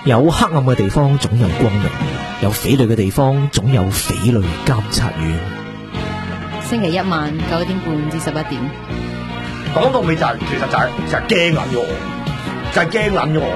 有黑暗嘅地方總有光明，有匪類嘅地方總有匪類監察院。 星期一晚9點半至11點。 講到尾就係、其實就係驚撚咗我，就係驚撚咗我。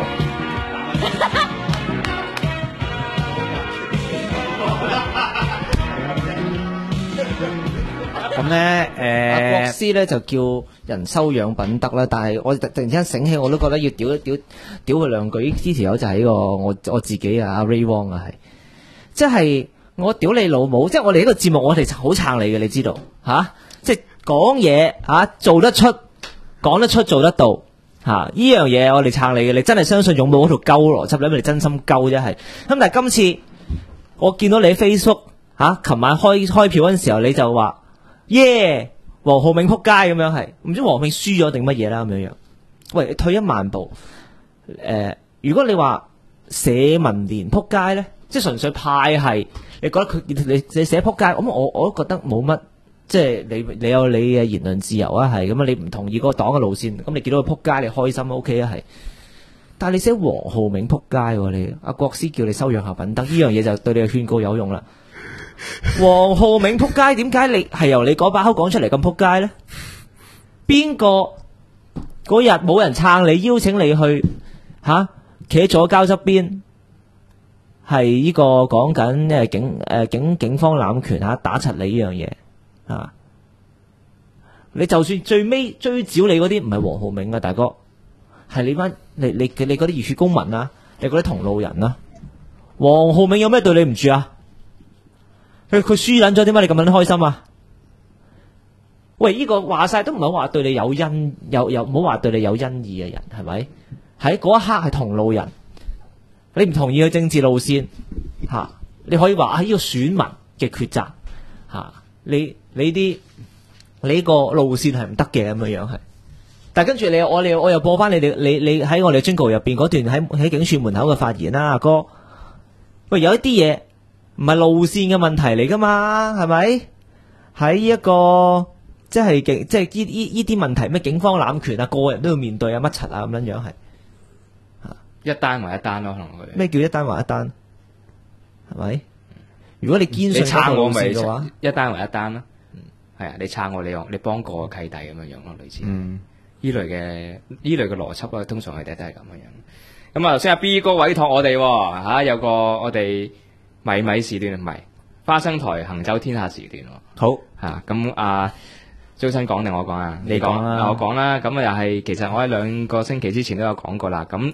咁咧，國師咧就叫人修養品德啦。但係我突然之間醒起，我都覺得要屌佢兩句。呢條友就係呢個我自己啊，阿 Ray Wong 啊，係即係我屌你老母！即係我哋呢個節目，我哋好撐你嘅，你知道吓？即係講嘢吓，做得出，講得出，做得到吓。呢樣嘢我哋撐你嘅，你真係相信勇武嗰條鳩邏輯，你咪真心鳩啫係。咁但係今次我見到你喺 Facebook 吓，琴晚開票嗰陣時候，你就話。耶！黃浩銘撲街咁樣係，唔知黃浩銘輸咗定乜嘢啦咁樣樣。喂，退一萬步，如果你話社民連撲街咧，即係純粹派系，你覺得佢你寫撲街，咁我都覺得冇乜，即係你有你嘅言論自由啊，係咁啊，你唔同意嗰個黨嘅路線，咁你見到佢撲街，你開心 OK 啊係。但係你寫黃浩銘撲街，你阿國師叫你修養下品德，呢樣嘢就對你嘅勸告有用啦。黃浩銘撲街，點解你係由你嗰把口講出嚟咁撲街呢？邊個嗰日冇人撐你，邀請你去企喺左膠側邊，係呢個講緊警方濫權打柒你呢樣嘢啊！你就算最尾追剿你嗰啲唔係黃浩銘啊，大哥，係你班你嗰啲熱血公民啊，你嗰啲同路人啊。黃浩銘有咩對你唔住啊？佢輸撚咗，點解你咁撚開心啊？喂，呢個話晒都唔係話對你有唔好話對你有恩義嘅人，係咪？喺嗰一刻係同路人，你唔同意佢政治路線吓，你可以話呢個選民嘅抉擇吓，你個路線係唔得嘅咁樣樣係。但係跟住我又播翻你喺我哋 Jingle 入邊嗰段喺警署門口嘅發言啦，阿哥。喂，有一啲嘢。唔係路線嘅問題嚟噶嘛，係咪？喺一個即係呢啲問題，咩警方濫權啊，個人都要面對啊，乜柒啊咁樣樣係， 一單還一單咯，可能佢咩叫一單還一單？係咪？如果你堅信撐我咪嘅話， 一單還一單咯。係啊，你撐我，你幫過契弟咁樣樣咯，類似。呢類嘅邏輯咧，通常佢哋都係咁樣樣。咁啊，頭先阿 B 哥委託我哋有個我哋。米時段唔係花生台行走天下時段好吓，咁周生講定我講啊？你講啦，我講啦。咁又係，其實我喺2個星期之前都有講過啦。咁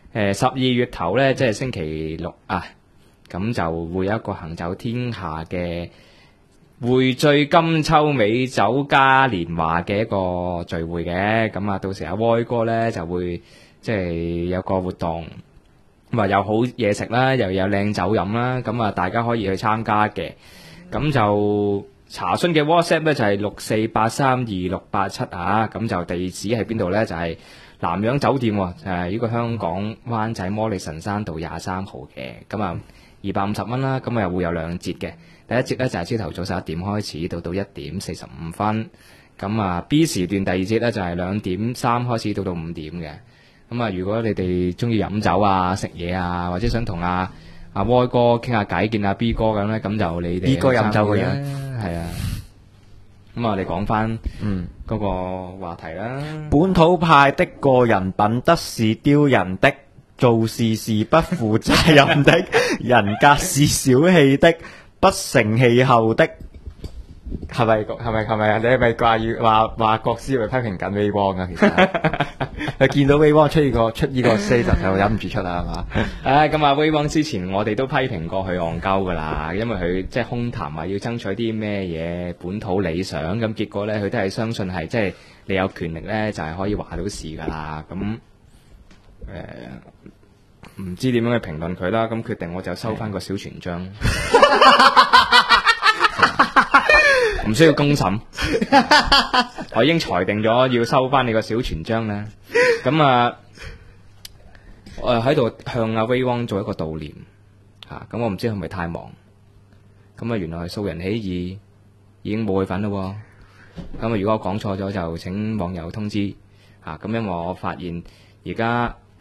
12月頭咧，即係星期六啊，咁就會有一個行走天下嘅匯聚金秋美酒嘉年華嘅一個聚會嘅。咁啊，到時阿威哥咧就會即係有個活動。咁啊，有好嘢食啦，又有靚酒飲啦，咁啊，大家可以去參加嘅。咁就查詢嘅 WhatsApp 咧就係64832687啊，咁就地址喺邊度咧？就係南洋酒店，呢個香港灣仔摩利臣山道23號嘅。咁啊，250蚊啦，咁啊又會有2節嘅。第一節咧就係朝頭早11點開始，到1點45分。咁啊 B 時段第二節咧就係2點3開始，到5點嘅。咁啊，如果你哋中意飲酒啊、食嘢啊，或者想同阿威哥傾下偈、見阿 B 哥咁咧，咁就你哋 B 哥飲酒嘅樣係啊。咁啊，我哋講翻嗰個話題啦。 本土派的個人品德是丟人的，做事是不負責任的，人格是小氣的，不成氣候的。係咪啊？你係咪話國師咪批評緊 Ray Wong 啊？其實你見到 Ray Wong 出呢個 stage 就忍唔住出啦，係嘛？ 咁啊 Ray Wong 之前我哋都批評過佢戇鳩噶啦，因為佢即係空談話要爭取啲咩嘢本土理想，咁結果咧佢都係相信係即係你有權力咧就係可以話到事噶啦。咁唔知點樣去評論佢啦，咁決定我就收翻個小傳章。唔需要公審，我已經裁定咗要收翻你個小傳章啦。咁啊，我喺度向阿 Ray Wong 做一個悼念吓。咁我唔知係咪太忙。咁啊，原來素人起義已經冇佢份咯。咁啊，如果我講錯咗，就請網友通知吓。咁因為我發現而家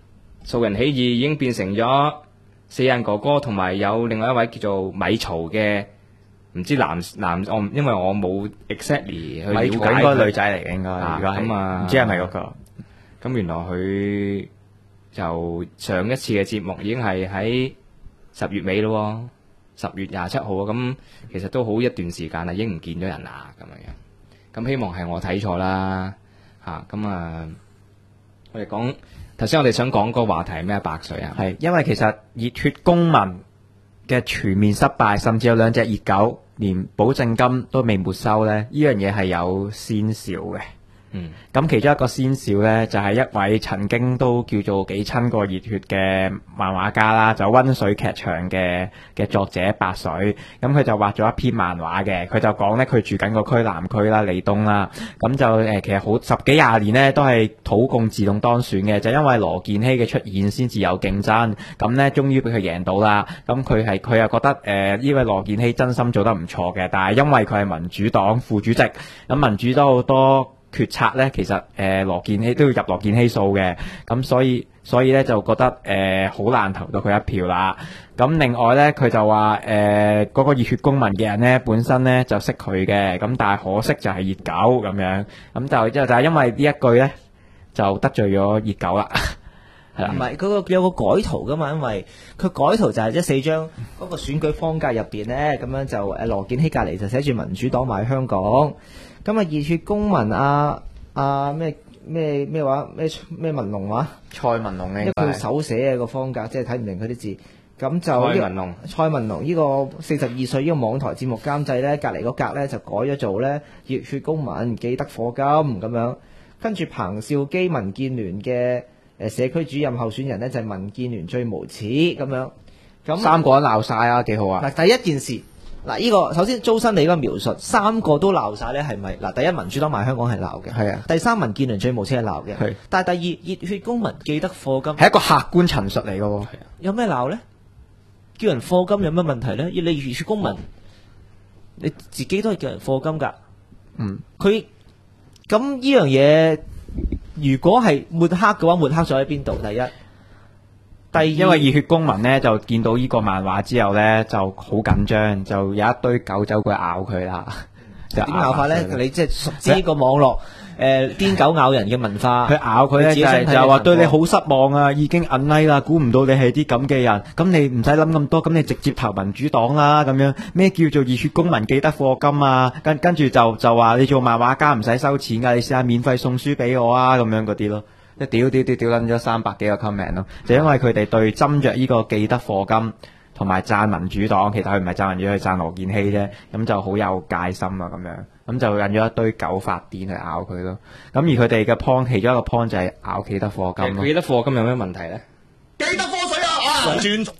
素人起義已經變成咗四眼哥哥，同埋有另外一位叫做米曹嘅，唔知男因為我冇 exactly 去了解米曹應該女仔嚟嘅，應該啊如果係咁啊唔知係咪嗰個？ 咁原來佢就上一次嘅節目已經係喺10月尾咯喎，10月27號啊，咁其實都好一段時間啦，已經唔見咗人啦咁樣。咁希望係我睇錯啦嚇，咁我哋講頭先，我哋想講個話題係咩？白水啊， 係因為其實熱血公民嘅全面失敗，甚至有2隻熱狗連保證金都未沒收咧，呢樣嘢係有先兆嘅。 嗯， 咁其中一個先兆呢，就係、一位曾經都叫做幾親過熱血嘅漫畫家啦，就溫水劇場嘅作者白水。咁佢就畫咗一篇漫畫嘅，佢就講呢，佢住緊個區南區啦，利東啦。咁就其實好10幾20年呢，都係土共自動當選嘅，就因為羅健熙嘅出現先至有競爭。咁呢，終於俾佢贏到啦。咁佢又覺得呢位羅健熙真心做得唔錯嘅，但係因為佢係民主黨副主席，咁民主黨好多決策咧，其實羅健熙都要入羅健熙數嘅，咁所以咧就覺得好難投到佢一票啦。咁另外咧，佢就話嗰個熱血公民嘅人咧，本身咧就識佢嘅，咁但係可惜就係熱狗咁樣，咁就係因為呢一句咧就得罪咗熱狗啦。係啦唔係嗰個有個改圖噶嘛，因為佢改圖就係即係4張嗰個選舉方格入邊咧，咁樣就羅健熙隔離就寫住民主黨賣香港，咁啊熱血公民咩話咩文龍話蔡文龍嘅一個手寫嘅個方格，即係睇唔明佢啲字，咁就蔡文龍呢個42歲呢個網台節目監製咧，隔離個格咧就改咗做咧熱血公民記得課金咁樣，跟住彭兆基民建聯嘅社區主任候選人呢，就係民建聯最無恥咁樣，咁 3個人鬧晒啊，幾好啊！ 嗱，第一件事嗱，呢個首先租新你嗰個描述，3個都鬧晒咧，係咪嗱？第一民主黨賣香港係鬧嘅， 係啊。 第三民建聯最無恥係鬧嘅， 係。 但係第二熱血公民記得課金係一個客觀陳述嚟嘅喎。 有咩鬧咧？叫人課金有咩問題咧？要你熱血公民，你自己都係叫人課金㗎。 嗯。 佢咁呢樣嘢。如果係抹黑嘅話，抹黑咗喺邊度？第一，第二， 因為熱血公民呢，就見到呢個漫畫之後呢，就好緊張，就有一堆狗走過去咬佢啦。 點咬法咧？你即係熟知呢個網絡癲狗咬人嘅文化， 佢咬佢咧就話對你好失望啊，已經unlike啦，估唔到你係啲咁嘅人，咁你唔使諗咁多，咁你直接投民主黨啦，咁樣咩叫做熱血公民記得課金啊？跟住就話你做漫畫家唔使收錢噶，你試下免費送書俾我啊，咁樣嗰啲咯，一屌撚咗300幾個 comment 咯，就因為佢哋對斟酌呢個記得課金。同埋讚民主黨，其實佢唔係讚民主，佢讚羅健熙啫，咁就好有戒心啊，咁樣，咁就引咗一堆狗發癲去咬佢咯。咁而佢哋嘅 point 其中一個 point 就係咬記得課金咯。 記得課金有咩問題咧？ 記得科水啊！轉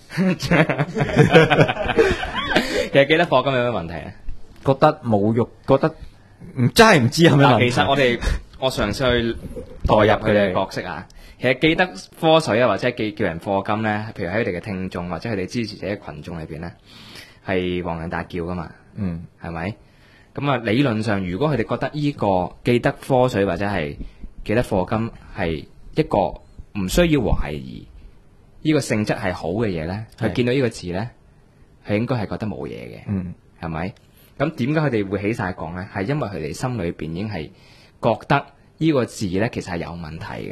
其實記得課金有咩問題咧？ 覺得侮辱，覺得真係唔知有咩問題。 其實我嘗試去代入佢哋嘅角色啊。其實記得科水啊，或者叫人課金咧，譬如喺佢哋嘅聽眾或者佢哋支持者嘅群眾裏邊咧，係黃人大叫噶嘛，係咪？咁啊，理論上如果佢哋覺得呢個記得科水或者係記得課金係一個唔需要懷疑呢個性質係好嘅嘢咧，佢見到呢個字咧，係應該係覺得冇嘢嘅，係咪？咁點解佢哋會起晒槓咧？係因為佢哋心裏邊已經係覺得呢個字咧其實係有問題嘅。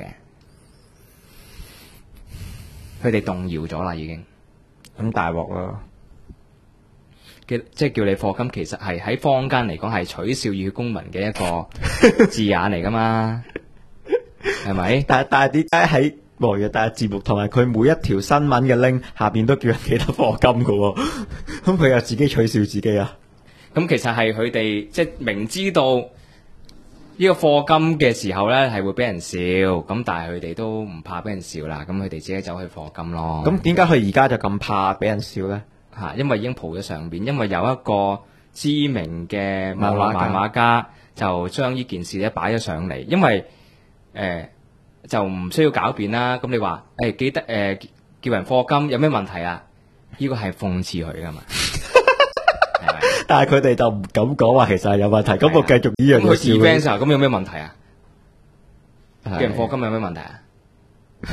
佢哋動搖咗啦，已經咁大鑊咯。 即係叫你課金，其實係喺坊間嚟講係取笑熱血公民嘅一個字眼嚟噶嘛，係咪？ 但係點解喺黃日大節目同埋佢每一條新聞嘅 link 下邊都叫人記得課金噶喎？咁佢又自己取笑自己啊？ 咁其實係佢哋即係明知道呢個課金嘅時候咧係會俾人笑，咁但係佢哋都唔怕俾人笑啦，咁佢哋自己走去課金咯。 咁點解佢而家就咁怕俾人笑咧？ 因為已經蒲咗上邊，因為有一個知名嘅漫畫家就將呢件事咧擺咗上嚟，因為就唔需要狡辯啦。咁你話記得叫人課金有咩問題啊？呢個係諷刺佢噶嘛。 但係佢哋就唔敢講話，其實係有問題。咁我繼續呢樣嘢笑。 咁佢 defense 啊，咁有咩問題啊？叫人課金有咩問題啊？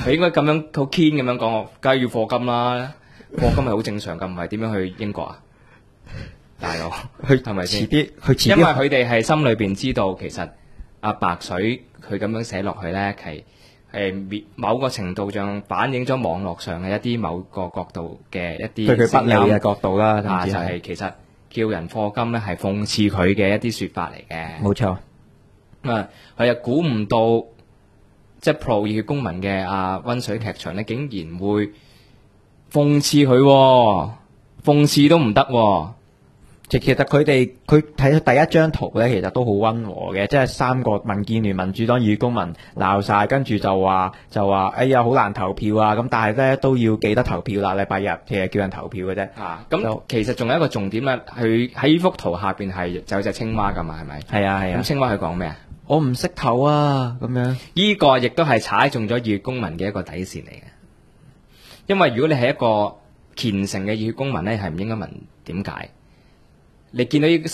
佢應該咁樣好堅咁樣講，梗係要課金啦，課金係好正常㗎，唔係點樣去英國啊？大佬，係咪先？因為佢哋係心裏邊知道，其實阿白水佢咁樣寫落去咧，係某個程度上反映咗網絡上嘅一啲某個角度嘅一啲對佢不利嘅角度啦， 就係其實叫人課金咧係諷刺佢嘅一啲説法嚟嘅。 冇錯。 佢又估唔到，即係 pro 熱血公民嘅溫水劇場咧，竟然會諷刺佢喎，諷刺都唔得喎。 其實佢睇第一張圖咧，其實都好溫和嘅，即係三個民建聯、民主黨、熱血公民鬧晒，跟住就話哎呀好難投票啊！咁但係咧都要記得投票啦，禮拜日其實叫人投票嘅啫。 咁其實仲有一個重點咧，佢喺呢幅圖下邊係就有隻青蛙㗎嘛，係咪？係啊。咁青蛙佢講咩啊？ 我唔識投啊，咁樣。 呢個亦都係踩中咗熱血公民嘅一個底線嚟嘅，因為如果你係一個虔誠嘅熱血公民咧，係唔應該問點解。你見到呢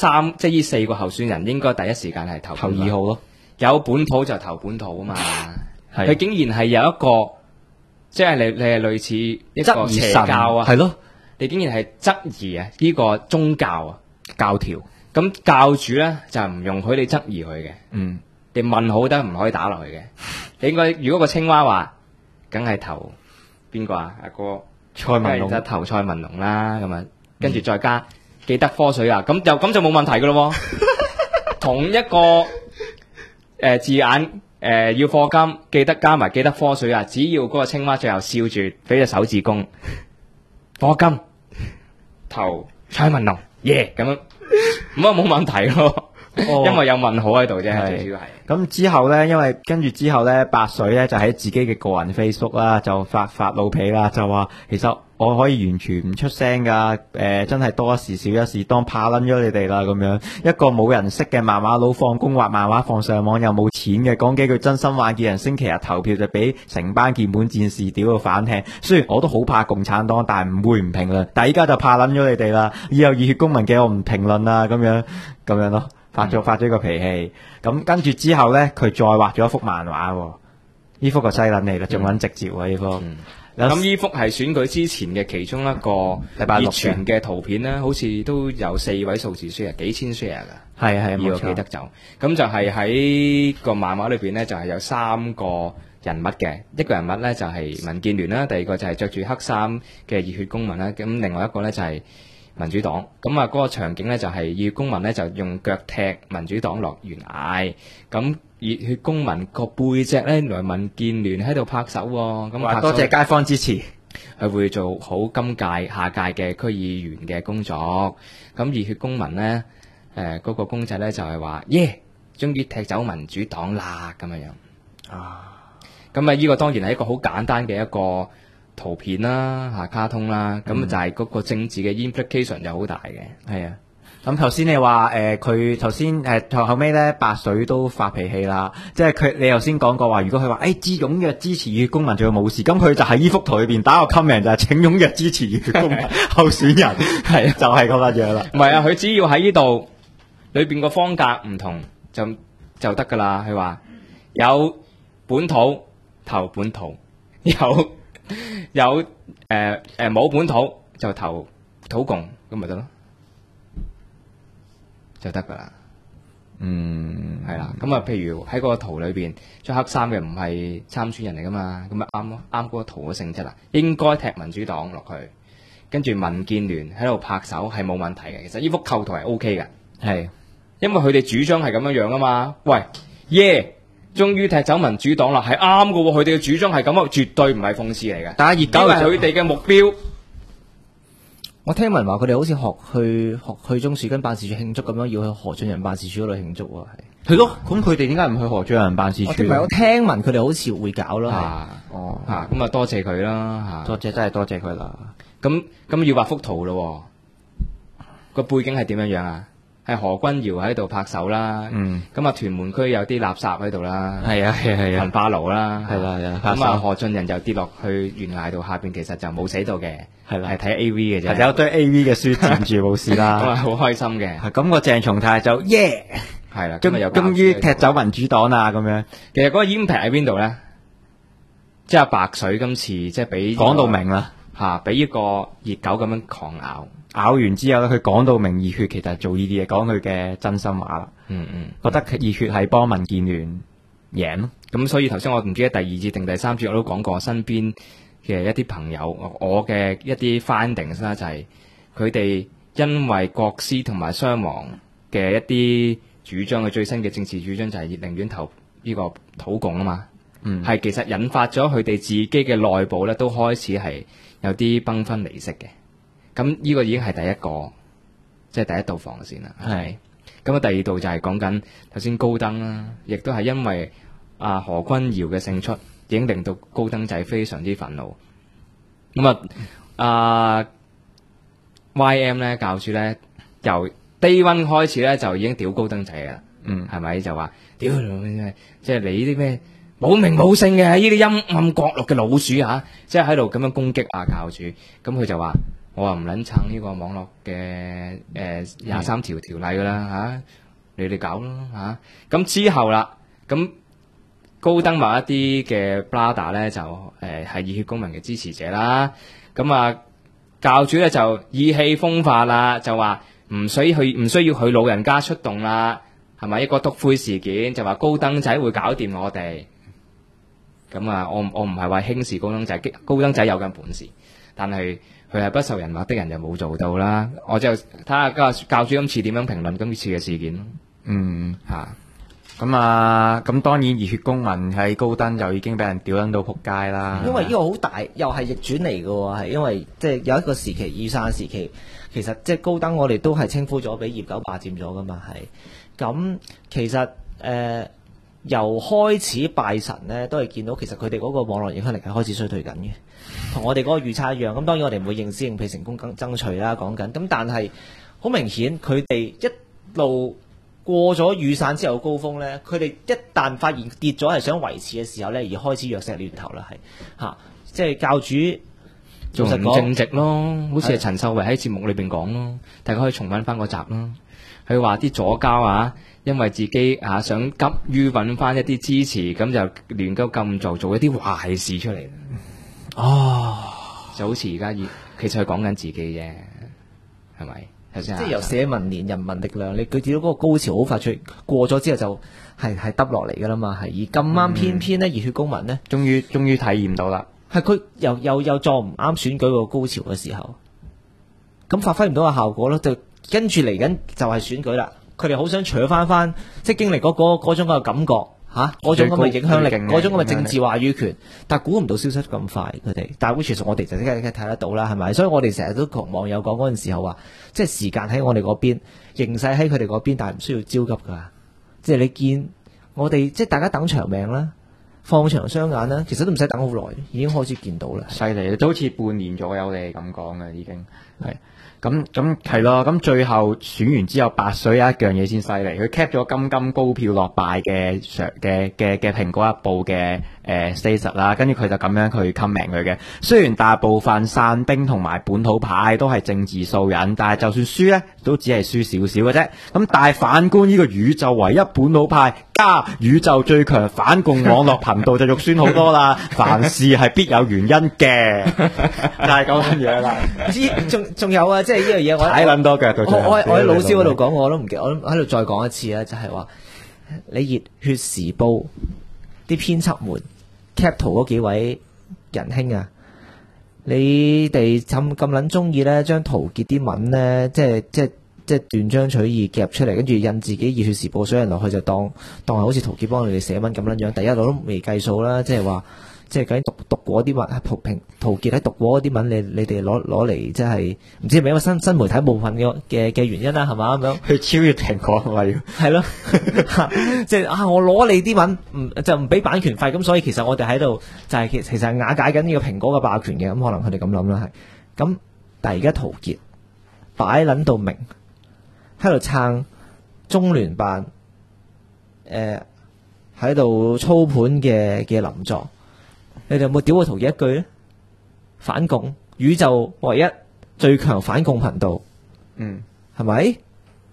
4個候選人，應該第一時間係投2號咯。有本土就投本土啊嘛。佢竟然係有一個，即係你係類似一個邪教啊。係咯，你竟然係質疑啊呢個宗教啊教條。咁教主咧就唔容許你質疑佢嘅。你問好得唔可以打落去嘅。你應該如果個青蛙話，梗係投邊個啊？阿哥蔡文龍， 就投蔡文龍啦。咁啊，跟住再加。記得科水啊，咁就冇問題噶咯。同一個字眼要課金，記得加埋記得科水啊。只要嗰個青蛙最後笑住俾隻手指公，課金投蔡文龍耶咁樣，咁啊冇問題咯。因為有問號喺度啫，最主要係。 咁之後咧，因為跟住之後咧，白水咧就喺自己嘅個人 Facebook 啦，就發老脾啦，就話其實我可以完全唔出聲噶，真係多一事少一事，當怕撚咗你哋啦咁樣。一個冇人識嘅漫畫佬放工畫漫畫放上網又冇錢嘅，講幾句真心話叫人星期日投票就俾成班鍵盤戰士屌到反艇。雖然我都好怕共產黨，但係唔會唔評論。但係依家就怕撚咗你哋啦，以後熱血公民嘅我唔評論啦，咁樣咯。發咗個脾氣，咁跟住之後咧，佢再畫咗一幅漫畫，呢幅個西撚嚟啦，仲揾直接喎呢幅。 咁呢幅係選舉之前嘅其中一個熱傳嘅圖片咧，好似都有4位數字 share，幾千 share 噶。係冇錯。 記得就咁就係喺個漫畫裏邊咧，就係有3個人物嘅，一個人物咧就係民建聯啦，第二個就係着住黑衫嘅熱血公民啦，咁另外一個咧就係民主黨。咁啊嗰個場景咧就係熱血公民咧就用腳踢民主黨落懸崖，咁熱血公民個背脊咧原來民建聯喺度拍手喎，咁話多謝街坊支持， 佢會做好今屆下屆嘅區議員嘅工作。咁熱血公民咧嗰個公仔咧就係話耶，終於踢走民主黨啦咁樣咁啊呢個當然係一個好簡單嘅一個圖片啦，卡通啦，咁就係嗰個政治嘅 implication 就好大嘅。係啊， 咁頭先你話佢頭先後尾咧白水都發脾氣啦，即係你頭先講過話，如果佢話踴躍支持熱血公民仲要冇事，咁佢就喺呢幅圖裏邊打個 comment 就係請踴躍支持熱血公民候選人，係就係咁樣啦。 唔係啊，佢只要喺呢度裏邊個方格唔同就得噶啦。佢話有本土投本土，有冇本土就投土共，咁咪得咯，就得噶啦。係啦。咁啊，譬如喺個圖裏邊着黑衫嘅唔係參選人嚟噶嘛，咁咪啱咯，啱嗰個圖嘅性質啦。應該踢民主黨落去，跟住民建聯喺度拍手係冇問題嘅。其實呢幅構圖係 O K 嘅，係因為佢哋主張係咁樣啊嘛。喂，耶！終於踢走民主黨啦，係啱㗎喎。佢哋嘅主張係咁啊，絕對唔係諷刺嚟嘅。但係熱狗係佢哋嘅目標。 我聽聞話佢哋好似學去中樹根辦事處慶祝咁樣，要去何俊仁辦事處嗰度慶祝喎。 係咯，咁佢哋點解唔去何俊仁辦事處？ 唔係，我聽聞佢哋好似會搞咯。 咁啊多謝佢啦， 多謝真係多謝佢啦。 咁要畫幅圖咯，個背景係點樣啊？係何君堯喺度拍手啦，咁啊屯門區有啲垃圾喺度啦，係啊，焚化爐啦，係啦，咁啊何俊仁就跌落去懸崖度，下邊其實就冇死到嘅，係啦，係睇 A V 嘅啫， 有堆 A V 嘅書佔住冇事啦， 咁啊好開心嘅， 咁個鄭松泰就耶，係啦，終於踢走民主黨啦咁樣。 其實嗰個 impact 喺邊度咧？ 即係白水今次即係俾講到明啦， 嚇，俾呢個熱狗咁樣狂咬。 咬完之後咧，佢講到明熱血其實係做呢啲嘢，講佢嘅真心話啦。覺得熱血係幫民建聯贏咯。 咁所以頭先我唔記得第二節定第三節我都講過，身邊嘅一啲朋友，我嘅一啲 findings 啦，就係佢哋因為國師同埋傷亡嘅一啲主張嘅最新嘅政治主張就係寧願投呢個土共啊嘛。係其實引發咗佢哋自己嘅內部咧，都開始係有啲崩分離析嘅。咁呢個已經係第一個，即係第一道防線啦。係。咁啊，第二度就係講緊頭先高登啦，亦都係因為何君堯嘅勝出，已經令到高登仔非常之憤怒。咁YM 咧教主咧由 Day One 開始咧就已經屌高登仔噶啦。係咪就話屌即係你呢啲咩冇名冇姓嘅呢啲陰暗角落嘅老鼠嚇，即係喺度咁樣攻擊教主。咁佢就話。我話唔撚撐呢個網絡嘅23條條例噶啦嚇，你哋搞咯嚇。咁之後啦，咁高登某一啲嘅 brother 咧就係熱血公民嘅支持者啦。咁教主咧就意氣風發啦，就話唔需要去老人家出動啦，係咪一個篤灰事件？就話高登仔會搞掂我哋。咁我唔係話輕視高登仔，高登仔有緊本事，但係。佢係不受人脈的人就冇做到啦，我就睇下教主今次點樣評論今次嘅事件咯。 咁當然熱血公民喺高登就已經俾人屌撚到撲街啦。 因為呢個好大，又係逆轉嚟嘅喎，係因為即係有一個時期雨傘時期，其實即係高登我哋都係稱呼咗俾熱狗霸佔咗噶嘛，係。咁其實由開始拜神咧，都係見到其實佢哋嗰個網絡影響力係開始衰退緊嘅。同我哋嗰個預測一樣，咁當然我哋唔會認屍認屁成功爭取啦，講緊咁，但係好明顯佢哋一路過咗雨傘之後嘅高峰呢，佢哋一旦發現跌咗係想維持嘅時候呢，而開始弱石亂投啦，係即係教主做唔正直咯，好似係陳秀慧喺節目裏邊講咯，大家可以重溫翻嗰集咯。佢話啲左膠因為自己想急於揾翻一啲支持，咁就亂鳩咁做一啲壞事出嚟。就好似而家其實佢講緊自己啫，係咪？即係由社民連人民力量，你佢見到嗰個高潮好快出過咗之後就係耷落嚟噶啦嘛，係而咁啱偏偏咧熱血公民咧， 終於體驗到啦， 係佢又撞唔啱選舉個高潮嘅時候，咁發揮唔到個效果咯，就跟住嚟緊就係選舉啦，佢哋好想搶翻，即係經歷嗰種嘅感覺。嗰種咁嘅影響力，嗰種咁嘅政治話語權，但係估唔到消失咁快，佢哋。但係其實我哋就即刻睇得到啦，係咪？所以我哋成日都同網友講嗰陣時候話，即係時間喺我哋嗰邊，形勢喺佢哋嗰邊，但係唔需要焦急㗎。即係你見我哋，即係大家等長命啦，放長雙眼啦，其實都唔使等好耐，已經開始見到啦。 犀利，都好似半年左右你係咁講嘅已經係。咁係咯，咁最後選完之後，白水有一樣嘢先犀利，佢 cap 咗金高票落敗嘅蘋果日報嘅status 啦，跟住佢就咁樣去 comment 佢嘅。雖然大部分散兵同埋本土派都係政治素人，但係就算輸咧，都只係輸少少嘅啫。咁但係反觀呢個宇宙唯一本土派加宇宙最強反共網絡頻道就肉酸好多啦。凡事係必有原因嘅，就係咁樣啦。 仲有啊！即係呢樣嘢，我睇撚多腳到最後。 我喺老師嗰度講，我都唔記得，我喺度再講一次啦，就係話你熱血時報啲編輯們 cap 圖嗰幾位仁兄啊，你哋咁撚中意咧，將陶傑啲文咧，即係斷章取義夾出嚟，跟住印自己熱血時報水印落去，就當係好似陶傑幫你哋寫文咁撚樣。第一我都未計數啦，即係話。即係究竟讀過啲文，陶傑喺讀過嗰啲文，你哋攞嚟，即係唔知係咪因為新媒體部分嘅原因啦，係嘛咁樣？ 去超越蘋果係咪？ 係咯，即係我攞你啲文，就唔俾版權費，咁所以其實我哋喺度就係其實係瓦解緊呢個蘋果嘅霸權嘅，咁可能佢哋咁諗啦，係咁。但係而家陶傑擺撚到明，喺度撐中聯辦，喺度操盤嘅林作。你哋有冇屌過陶傑一句咧？反共宇宙唯一最強反共頻道，係咪？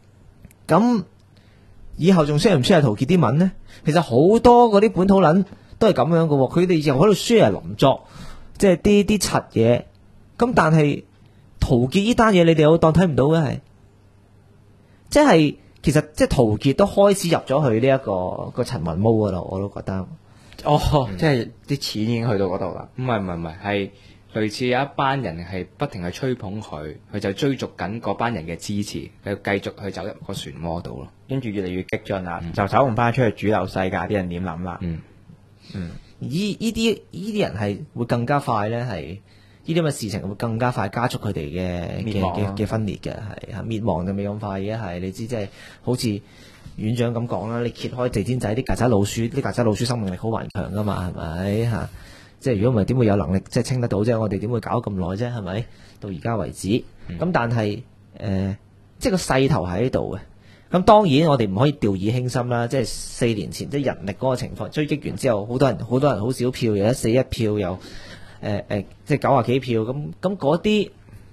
咁以後仲需唔需要陶傑啲文呢？其實好多嗰啲本土撚都係咁樣嘅喎，佢哋又喺度 share 林作，即係啲柒嘢。咁但係陶傑呢單嘢，你哋有當睇唔到嘅係，即係其實即係陶傑都開始入咗去呢一個陳雲毛噶啦，我都覺得。 哦，即係啲錢已經去到嗰度啦。 唔係，係類似有一班人係不停去吹捧佢，佢就追逐緊嗰班人嘅支持，佢繼續去走入個漩渦度咯。 跟住越嚟越激進啦，就走唔翻出去主流世界，啲人點諗啦？ 依啲人係會更加快咧，係呢啲咁嘅事情會更加快加速佢哋嘅分裂嘅，係滅亡就未咁快嘅，係你知即係好似院長咁講啦，你揭開地氈仔啲曱甴老鼠，啲曱甴老鼠生命力好頑強噶嘛，係咪嚇？即係如果唔係點會有能力即係清得到啫？我哋點會搞咁耐啫？係咪？到而家為止，咁但係即係個勢頭喺度嘅。咁當然我哋唔可以掉以輕心啦。即係4年前即係人力嗰個情況追擊完之後，好多人好少票，有141票，又即係90幾票。咁嗰啲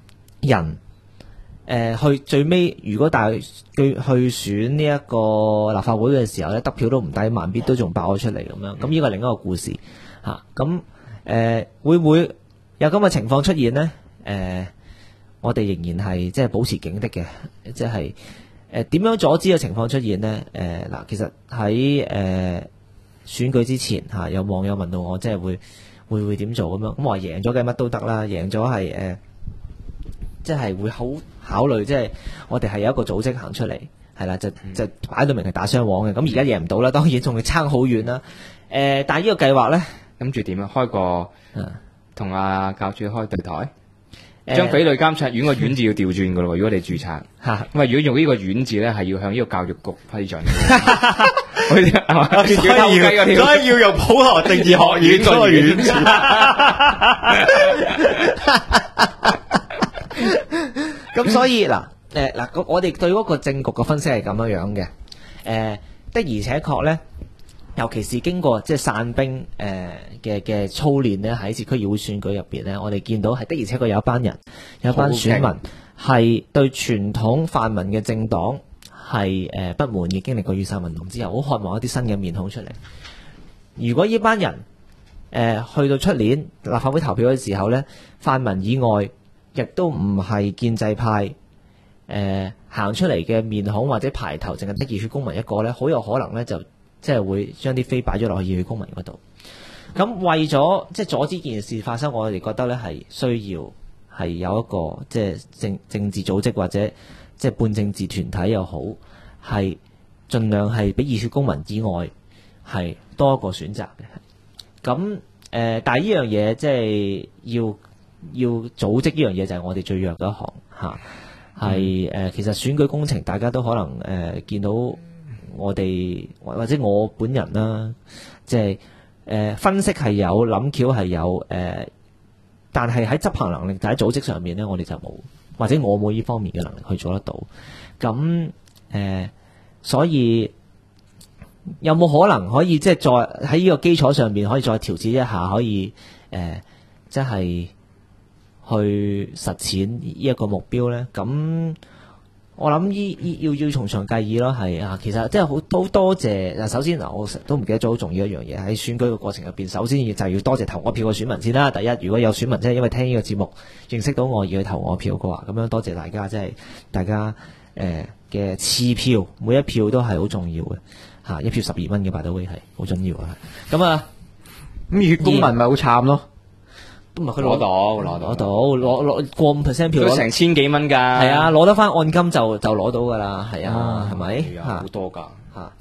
人去最尾，如果大去選呢一個立法會嘅時候咧，得票都唔低，萬必都仲爆咗出嚟咁樣。咁呢個係另一個故事嚇。咁會唔會有咁嘅情況出現呢？我哋仍然係即係保持警惕嘅，即係點樣阻止嘅情況出現呢？嗱，其實喺選舉之前嚇，有網友問到我，即係會點做咁樣？咁我話贏咗嘅乜都得啦，贏咗係即係會好考慮，即係我哋係有一個組織行出嚟，係啦，就擺到明係打雙黃嘅。咁而家贏唔到啦，當然仲要差好遠啦。但係呢個計劃呢， 諗住點啊？開個同阿教主開對台，將匪類監察院個院字要調轉噶咯。如果你註冊，咁啊，如果用呢個院字咧，係要向呢個教育局批准。所以要用普羅政治學院嗰個院字。 咁所以嗱，我哋對嗰個政局嘅分析係咁樣嘅。的而且確咧，尤其是經過即係散兵嘅操練咧，喺次區議會選舉入邊咧，我哋見到係的而且確有一班人，有一班選民係對傳統泛民嘅政黨係不滿嘅，經歷過雨傘運動之後，好渴望一啲新嘅面孔出嚟。如果呢班人去到出年立法會投票嘅時候咧，泛民以外，亦都唔係建制派行出嚟嘅面孔或者排頭，淨係得熱血公民一個咧，好有可能咧就即係會將啲飛擺咗落去熱血公民嗰度。咁為咗即係阻止件事發生，我哋覺得咧係需要係有一個即係政治組織或者即係半政治團體又好，係盡量係比熱血公民以外係多一個選擇嘅。咁但係呢樣嘢即係要組織呢樣嘢就係我哋最弱嘅一行嚇，係其實選舉工程大家都可能見到我哋或者我本人啦，即係分析係有，諗橋係有，但係喺執行能力但喺組織上面咧，我哋就冇，或者我冇呢方面嘅能力去做得到。咁所以有冇可能可以即係再喺呢個基礎上面可以再調節一下，可以即係去實踐呢一個目標咧？咁我諗要從長計議咯，係啊，其實即係好多謝。首先嗱，我都唔記得咗好重要一樣嘢，喺選舉嘅過程入邊，首先就要多謝投我票嘅選民先啦。第一，如果有選民即係因為聽呢個節目認識到我而去投我票嘅話，咁樣多謝大家，即係大家嘅次票，每一票都係好重要嘅嚇，一票12蚊嘅by the way係好重要啊。咁啊， 咁熱血公民咪好慘咯。 都唔係佢攞到過5% 票， 都成千幾蚊㗎。 係啊，攞得翻按金就攞到㗎啦。係啊，係咪？ 好多㗎嚇。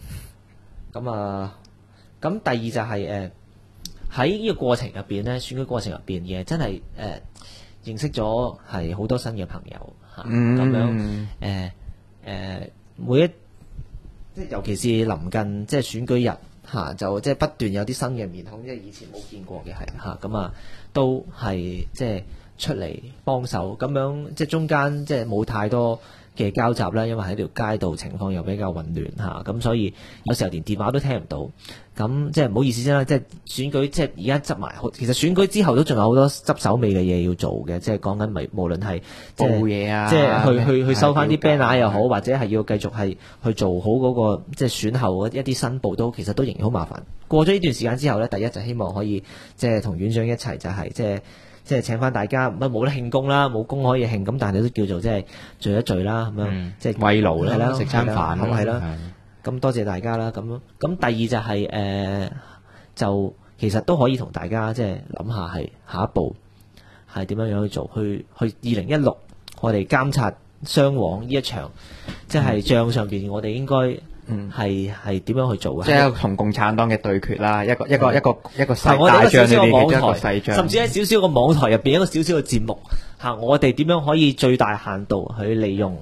咁第二就係喺呢個過程入邊咧，選舉過程入邊嘅真係認識咗係好多新嘅朋友嚇。咁樣每一即係尤其是臨近即係選舉日嚇，就即係不斷有啲新嘅面孔，即係以前冇見過嘅係嚇。咁都係即係出嚟幫手咁樣，即係中間即係冇太多嘅交集啦，因為喺條街道情況又比較混亂嚇，咁所以有時候連電話都聽唔到。咁即係唔好意思先啦，即係選舉即係而家執埋，其實選舉之後都仲有好多執手尾嘅嘢要做嘅，即係講緊咪無論係即係報嘢啊， 即係去收翻啲表格 banner 又好，或者係要繼續係去做好嗰個即係選後一啲申報都其實都仍然好麻煩。過咗呢段時間之後咧，第一就希望可以即係同院長一齊就係即係請翻大家，冇得慶功啦，冇功可以慶，咁但係都叫做即係聚一聚啦，咁樣即係慰勞係啦，食餐飯咁係啦。咁多謝大家啦，咁第二就係就其實都可以同大家即係諗下係下一步係點樣去做，去2016我哋監察雙黃呢一場即係仗上邊，我哋應該係點樣去做嘅？ 即係同共產黨嘅對決啦，一個細我哋大仗裏一個小小嘅邊嘅一個網台， 細仗， 甚至喺少少個網台入邊一個少少嘅節目嚇，我哋點樣可以最大限度去利用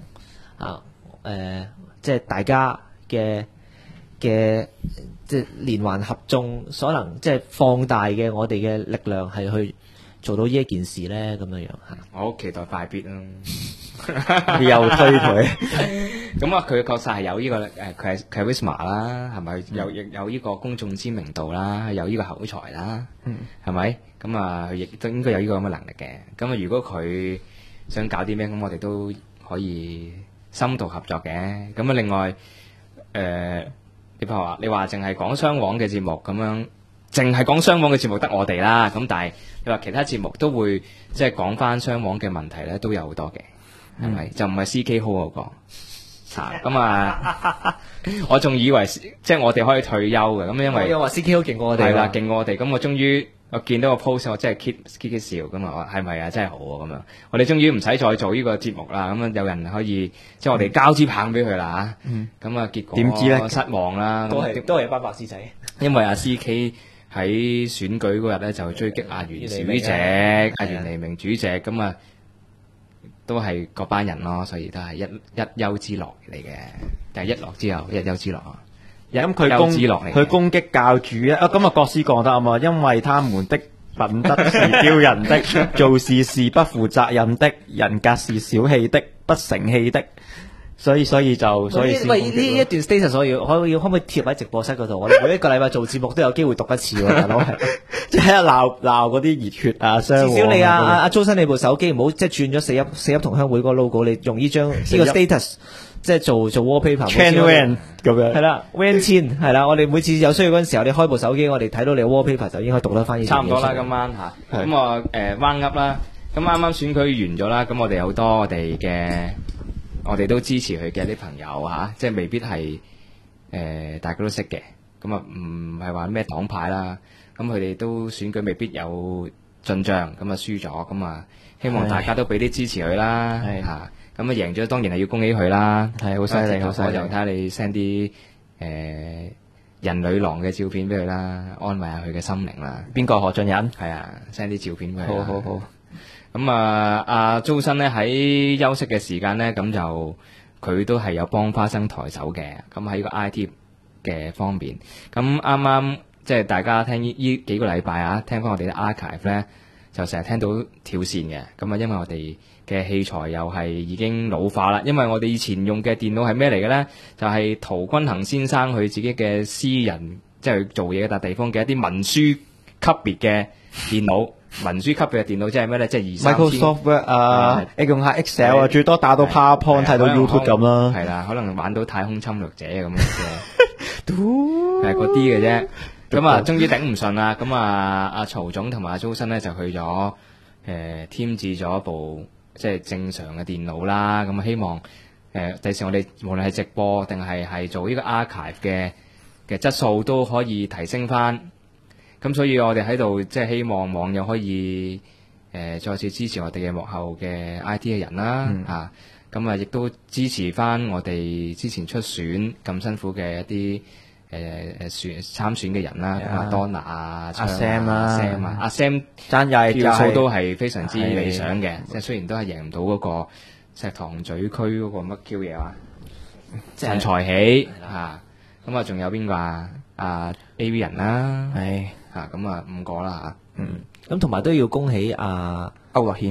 即係大家嘅即係連環合眾所能即係放大嘅我哋嘅力量係去做到呢一件事咧，咁樣樣嚇。 我好期待快必啦。 又推佢。 咁啊，佢確實係有呢個佢係 charisma 啦，係咪有呢個公眾知名度啦，有呢個口才啦，係咪？咁啊，佢亦都應該有呢個咁嘅能力嘅。咁啊，如果佢想搞啲咩，咁我哋都可以深度合作嘅。咁啊，另外你話淨係講雙簧嘅節目咁樣，淨係講雙簧嘅節目得我哋啦。咁但係你話其他節目都會即係講翻雙簧嘅問題咧，都有好多嘅，係咪？就唔係 CK Hall 嗰個。咁我仲以為即係我哋可以退休嘅，咁因為我話 CK 好勁過我哋， 係啦，勁過我哋。咁我終於我見到個 post，我真係 keep 笑咁啊！係咪啊？真係好啊！咁樣我哋終於唔使再做呢個節目啦。咁有人可以即係我哋交支棒俾佢啦嚇。咁啊，結果點知咧失望啦。 都係一班白絲仔。 因為阿 CK 喺選舉嗰日咧就追擊阿袁主席、阿袁彌明主席，咁啊都係嗰班人咯，所以都係一丘之樂嚟嘅，但係一樂之後一丘之樂啊。 咁佢攻擊教主咧，咁啊國師講得啊嘛，因為他們的品德是丟人的，做事是不負責任的，人格是小氣的，不成器的，所以先喂，呢一段 status 可唔可以貼喺直播室嗰度？我哋每一個禮拜做節目都有機會讀一次喎，大佬係即係鬧嗰啲熱血啊， 至少你阿周生你部手機唔好即係轉咗四邑同鄉會嗰個 logo，你用呢張呢個 status 即係做 wallpaper。Chain Van 咁樣係啦 ，Van 千係啦，我哋每次有需要嗰陣時候，你開部手機，我哋睇到你 wallpaper 就應該讀得翻呢。 差唔多啦，今晚嚇。咁我彎噏啦，咁啱啱選舉完咗啦，咁我哋好多我哋都支持佢嘅啲朋友嚇，即係未必係大家都識嘅，咁啊唔係話咩黨派啦，咁佢哋都選舉未必有進帳，咁啊輸咗，咁啊希望大家都俾啲支持佢啦嚇，咁啊贏咗當然係要恭喜佢啦， 係好犀利，好犀利。 我就睇下你 send 啲人女郎嘅照片俾佢啦，安慰下佢嘅心靈啦。 邊個何俊仁？ 係啊 ，send 啲照片俾佢。 好。 咁阿周生咧喺休息嘅時間咧，咁就佢都係有幫花生抬手嘅。咁喺個 IT 嘅方面，咁啱啱即係大家聽呢幾個禮拜啊，聽翻我哋嘅 archive 咧，就成日聽到跳線嘅。咁啊，因為我哋嘅器材又係已經老化啦。因為我哋以前用嘅電腦係咩嚟嘅咧？就係陶君行先生佢自己嘅私人即係做嘢嘅笪地方嘅一啲文書級別嘅電腦。文書級嘅電腦即係咩咧？即係 Microsoft Word 啊，你用下 Excel 啊，最多打到 PowerPoint 睇到 YouTube 咁啦。 係啦，可能玩到太空侵略者咁嘅，係嗰啲嘅啫。咁啊，終於頂唔順啦。咁啊，阿曹總同埋阿周生咧就去咗添置咗一部即係正常嘅電腦啦。咁啊，希望第時我哋無論係直播定係做呢個 archive 嘅質素都可以提升翻。咁所以我哋喺度即係希望網友可以再次支持我哋嘅幕後嘅 IT 嘅人啦，咁亦都支持翻我哋之前出選咁辛苦嘅一啲參選嘅人啦，阿 Donna 阿 Sam 阿 Sam 票數都係非常之理想嘅，即係雖然都係贏唔到嗰個石塘咀區嗰個乜 Q 嘢話陳才喜咁啊仲有邊個啊？AV 人啦，咁啊5個啦嚇， 咁同埋都要恭喜阿區諾軒，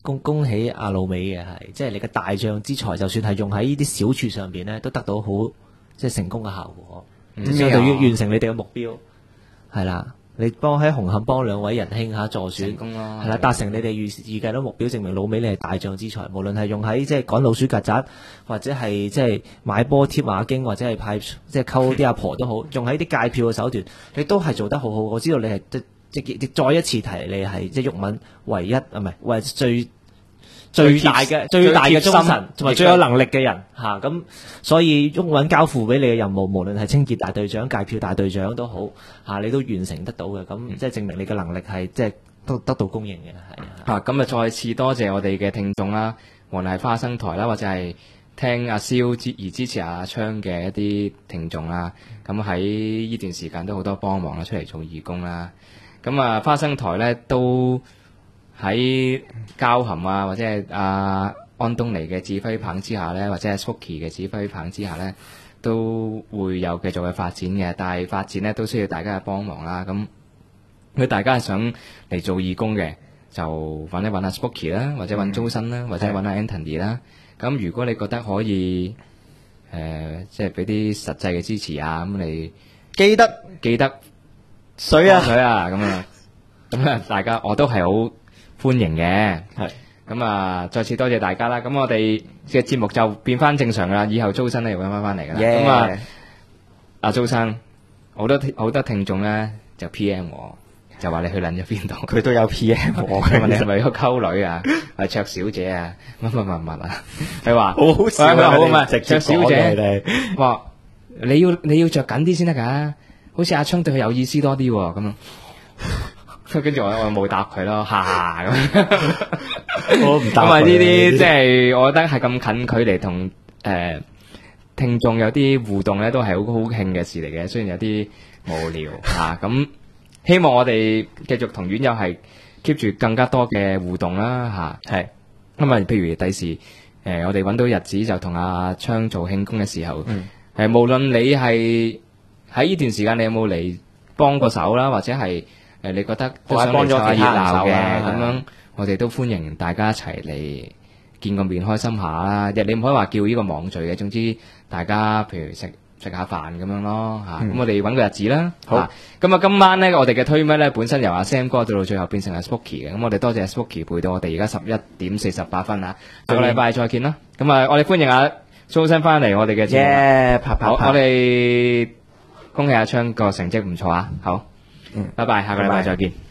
恭喜阿老美嘅係，即係你嘅大將之才，就算係用喺呢啲小處上邊咧，都得到好即係成功嘅效果，相對於完成你哋嘅目標係啦。你喺紅磡幫兩位仁兄助選成功咯， 係啦，達成你哋預計到目標，證明老美你係大將之才。無論係用喺即係趕老鼠曱甴，或者係即係買波貼馬經，或者係派即係溝啲阿婆都好，用喺啲戒票嘅手段，你都係做得好好。我知道你係即再一次提，你係即係毓民唯一唔係為最大嘅忠臣，同埋最有能力嘅人嚇。咁所以毓民交付俾你嘅任務，無論係清潔大隊長、戒票大隊長都好嚇，你都完成得到嘅。咁即係證明你嘅能力係即係都得到公認嘅係。 咁再次多謝我哋嘅聽眾啦，無論係花生台啦，或者係聽阿蕭而支持阿昌嘅一啲聽眾啦。咁喺呢段時間都好多幫忙啦，出嚟做義工啦。咁花生台咧都喺交含啊，或者係阿安東尼嘅指揮棒之下咧，或者係 Spooky 嘅指揮棒之下咧，都會有繼續嘅發展嘅。但係發展咧都需要大家嘅幫忙啦。咁如果大家係想嚟做義工嘅，就揾阿 Spooky 啦，或者揾周生啦，或者揾阿 Anthony 啦。咁如果你覺得可以即係俾啲實際嘅支持啊，咁你記得水啊咁啊，大家我都係好歡迎嘅。係咁再次多謝大家啦。咁我哋嘅節目就變翻正常噶啦，以後周生咧又會翻嚟噶啦。咁阿周生好多聽眾咧就 PM 我，就話你去撚咗邊度？佢都有 PM 我，佢問你係咪去溝女啊？係卓小姐啊？乜啊？佢話好好笑，佢話好啊，卓小姐話你要着緊啲先得㗎，好似阿昌對佢有意思多啲喎咁樣。跟住我冇答佢咯，咁。我唔答佢。因為呢啲即係我覺得係咁近距離同聽眾有啲互動咧，都係好興嘅事嚟嘅。雖然有啲無聊咁希望我哋繼續同院友係 keep 住更加多嘅互動啦係。咁譬如第時我哋揾到日子就同阿昌做慶功嘅時候，無論你係喺呢段時間你有冇嚟幫過手啦，或者係你覺得都想嚟湊下熱鬧嘅咁樣，我哋都歡迎大家一齊嚟見個面開心下啦。你唔可以話叫呢個網聚嘅，總之大家譬如食下飯咁樣咯咁我哋揾個日子啦。好，咁今晚呢，我哋嘅推咩呢？本身由阿 Sam 哥到最後變成阿 Spooky 嘅，咁我哋多謝 Spooky 陪到我哋而家11:48下個禮拜再見啦。咁我哋歡迎阿蘇生翻嚟我哋嘅節目。好，我哋恭喜阿昌個成績唔錯啊！好，拜拜，下個禮拜再見。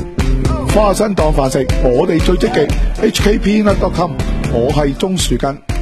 花生當飯食，我哋最積極。HKpeanut.com， 我係鍾樹根。